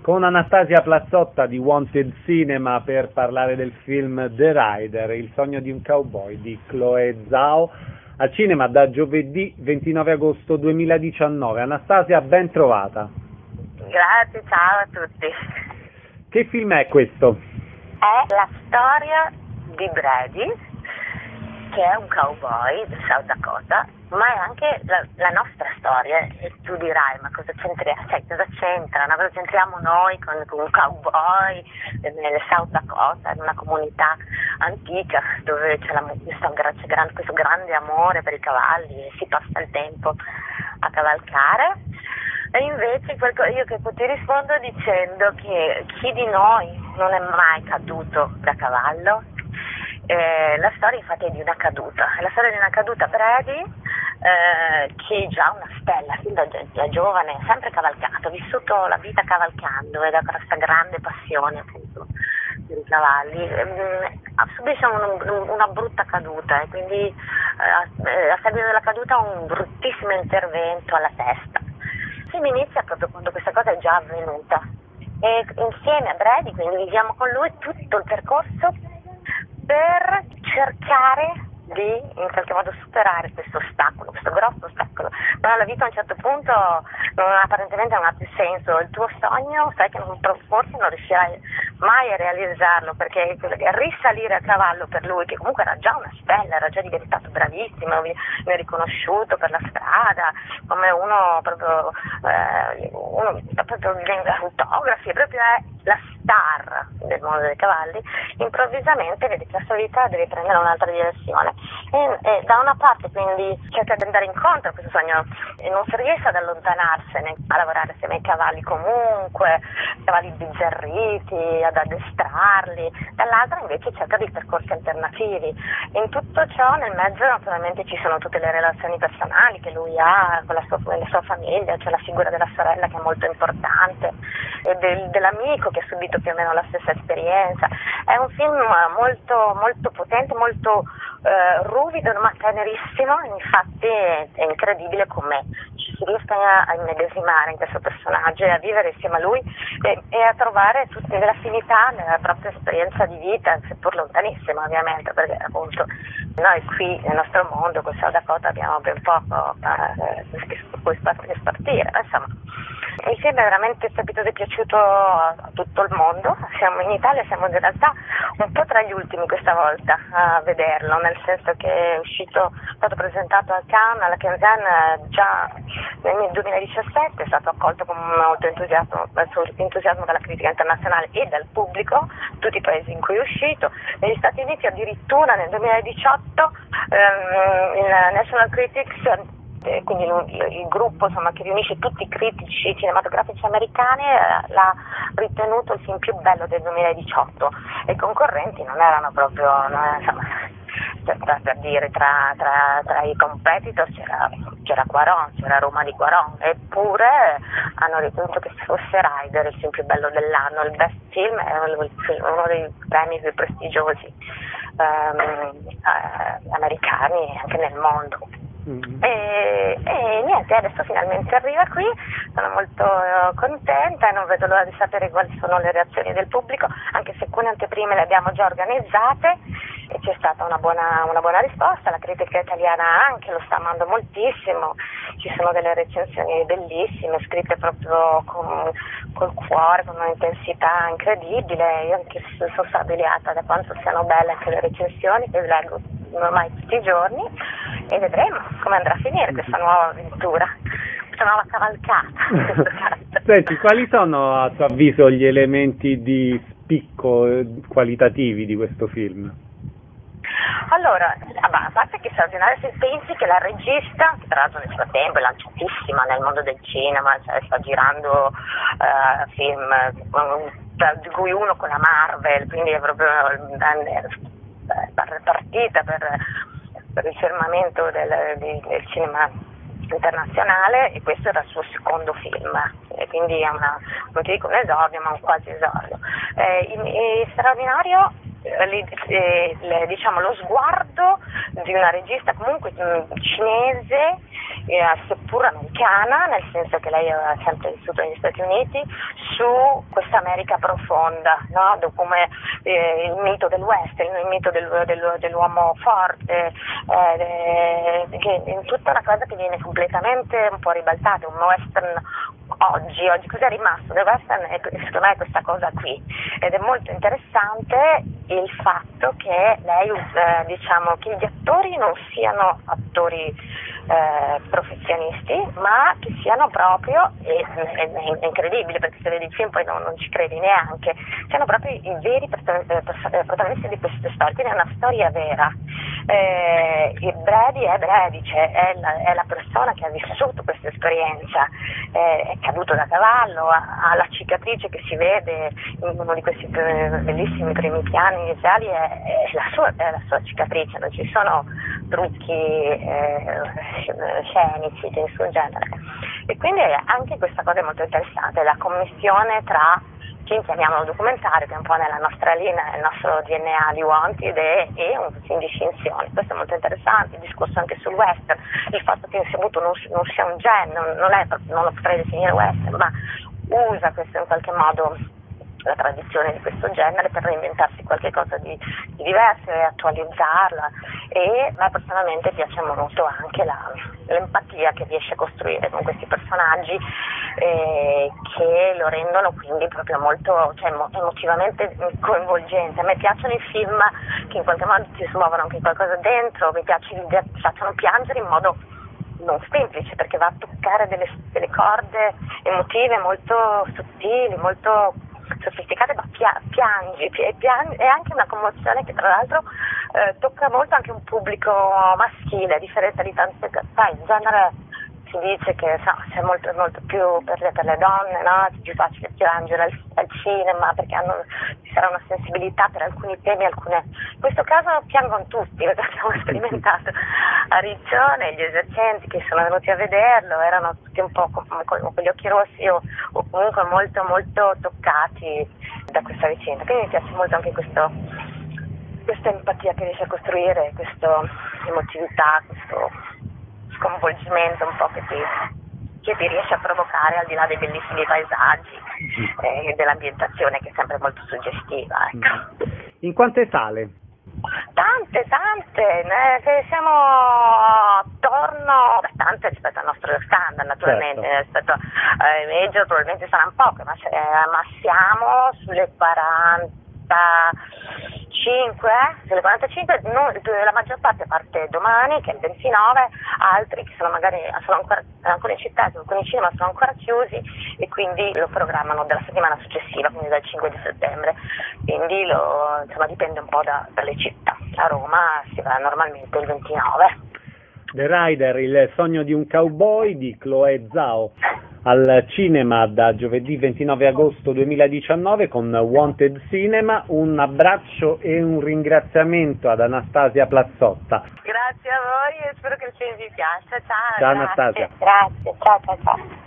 con Anastasia Plazzotta di Wanted Cinema per parlare del film The Rider, il sogno di un cowboy di Chloé Zhao, al cinema da giovedì 29 agosto 2019. Anastasia, ben trovata. Grazie, ciao a tutti. Che film è questo? È la storia di Brady, che è un cowboy del South Dakota, ma è anche la nostra storia. E tu dirai, ma cosa c'entra? Cosa c'entriamo noi con un cowboy nel South Dakota, in una comunità antica dove c'è questo grande amore per i cavalli e si passa il tempo a cavalcare? E invece io che ti rispondo dicendo che chi di noi non è mai caduto da cavallo? La storia infatti è di una caduta, Brady, che è già una stella, fin da giovane, ha sempre cavalcato, ha vissuto la vita cavalcando ed ha questa grande passione appunto per i cavalli, subisce una brutta caduta e quindi a seguito della caduta un bruttissimo intervento alla testa. Il film inizia proprio quando questa cosa è già avvenuta e insieme a Brady, quindi viviamo con lui tutto il percorso per cercare di in qualche modo superare questo grosso ostacolo. Però la vita a un certo punto apparentemente non ha più senso, il tuo sogno sai che forse non riuscirai mai a realizzarlo, perché risalire a cavallo per lui, che comunque era già una stella, era già diventato bravissimo, viene riconosciuto per la strada come uno proprio viene autografi, proprio è la star del mondo dei cavalli, improvvisamente vede che la sua vita deve prendere un'altra direzione e da una parte quindi cerca di andare incontro a questo sogno e non si riesce ad allontanarsene, a lavorare assieme ai cavalli comunque, cavalli bizzarriti, ad addestrarli, dall'altra invece cerca dei percorsi alternativi. In tutto ciò nel mezzo naturalmente ci sono tutte le relazioni personali che lui ha con la sua famiglia, c'è la figura della sorella che è molto importante e dell'amico che ha subito più o meno la stessa esperienza. È un film molto, molto potente, molto ruvido ma tenerissimo, infatti è incredibile come ci si riesca a immedesimare in questo personaggio e a vivere insieme a lui e a trovare tutte le affinità nella propria esperienza di vita, seppur lontanissima ovviamente, perché appunto noi qui nel nostro mondo con South Dakota abbiamo ben poco su cui spartire, insomma. Il film è veramente capito è piaciuto a tutto il mondo. In Italia siamo in realtà un po' tra gli ultimi questa volta a vederlo, nel senso che è stato presentato a Cannes, alla Cannes già nel 2017, è stato accolto con molto entusiasmo dalla critica internazionale e dal pubblico, tutti i paesi in cui è uscito. Negli Stati Uniti addirittura nel 2018 il National Critics, quindi il gruppo insomma, che riunisce tutti i critici cinematografici americani, l'ha ritenuto il film più bello del 2018 e i concorrenti non erano proprio, per dire, tra i competitor c'era Cuarón, c'era Roma di Cuarón, eppure hanno ritenuto che fosse Rider il film più bello dell'anno, il best film è uno dei premi più prestigiosi americani e anche nel mondo. E niente, adesso finalmente arriva qui, sono molto contenta e non vedo l'ora di sapere quali sono le reazioni del pubblico, anche se alcune anteprime le abbiamo già organizzate e c'è stata una buona risposta, la critica italiana anche lo sta amando moltissimo, ci sono delle recensioni bellissime, scritte proprio col cuore, con un'intensità incredibile. Io anche sono stabiliata da quanto siano belle anche le recensioni, che leggo ormai tutti i giorni e vedremo come andrà a finire questa nuova avventura, questa nuova cavalcata. Senti, quali sono a tuo avviso gli elementi di spicco qualitativi di questo film? Allora, a parte che è straordinario, se pensi che la regista, che tra l'altro nel frattempo è lanciatissima nel mondo del cinema, cioè sta girando film, di cui uno con la Marvel, quindi è proprio partita per il firmamento del cinema internazionale e questo era il suo secondo film e quindi è non ti dico un esordio ma un quasi esordio. È straordinario diciamo lo sguardo di una regista comunque cinese seppur americana, nel senso che lei ha sempre vissuto negli Stati Uniti, su questa America profonda, no? Come il mito del western, il mito dell'uomo forte, che è tutta una cosa che viene completamente un po' ribaltata, un western oggi cosa è rimasto del western secondo me è questa cosa qui, ed è molto interessante il fatto che lei diciamo che gli attori non siano attori professionisti, ma che siano proprio, è incredibile perché se vedi il film poi non ci credi neanche, siano proprio i veri protagonisti di queste storie, quindi è una storia vera. E Brady è Brady, cioè è la persona che ha vissuto questa esperienza, è caduto da cavallo, ha la cicatrice che si vede in uno di questi bellissimi primi piani iniziali, è la sua cicatrice, non ci sono trucchi scenici di nessun genere, e quindi anche questa cosa è molto interessante, la commissione tra film, chiamiamolo documentario, che è un po' nella nostra linea, nel nostro DNA di Wanted, e un film di finzione. Questo è molto interessante, il discorso anche sul western, il fatto che Inseguito non sia un genere, non lo potrei definire western, ma usa questo in qualche modo, la tradizione di questo genere, per reinventarsi qualcosa di diverso e attualizzarla. E a me personalmente piace molto anche l'empatia che riesce a costruire con questi personaggi, che lo rendono quindi proprio molto, cioè, emotivamente coinvolgente. A me piacciono i film che in qualche modo ti smuovono anche qualcosa dentro, mi piace che ti facciano piangere in modo non semplice, perché va a toccare delle corde emotive molto sottili, molto sofisticate, ma piangi, è anche una commozione che tra l'altro tocca molto anche un pubblico maschile, a differenza di tante, sai, in genere si dice che c'è molto più per le donne, no? È più facile piangere al cinema perché ci sarà una sensibilità per alcuni temi, in questo caso piangono tutti, perché abbiamo sperimentato a Riccione, gli esercenti che sono venuti a vederlo erano tutti un po' con gli occhi rossi o comunque molto molto toccati da questa vicenda, quindi mi piace molto anche questa empatia che riesce a costruire, questa emotività, questo sconvolgimento un po' che ti riesce a provocare, al di là dei bellissimi paesaggi e dell'ambientazione, che è sempre molto suggestiva, ecco. In quante sale? Tante, siamo attorno, tante rispetto al nostro standard naturalmente, certo. Rispetto ai major probabilmente saranno poche, ma siamo sulle 45, la maggior parte parte domani, che è il 29, altri che sono ancora in città, alcuni cinema sono ancora chiusi e quindi lo programmano della settimana successiva, quindi dal 5 di settembre, quindi dipende un po' dalle città. A Roma si va normalmente il 29. The Rider, il sogno di un cowboy di Chloé Zhao, al cinema da giovedì 29 agosto 2019 con Wanted Cinema. Un abbraccio e un ringraziamento ad Anastasia Plazzotta. Grazie a voi e spero che il film vi piaccia. Ciao Anastasia. Grazie, ciao.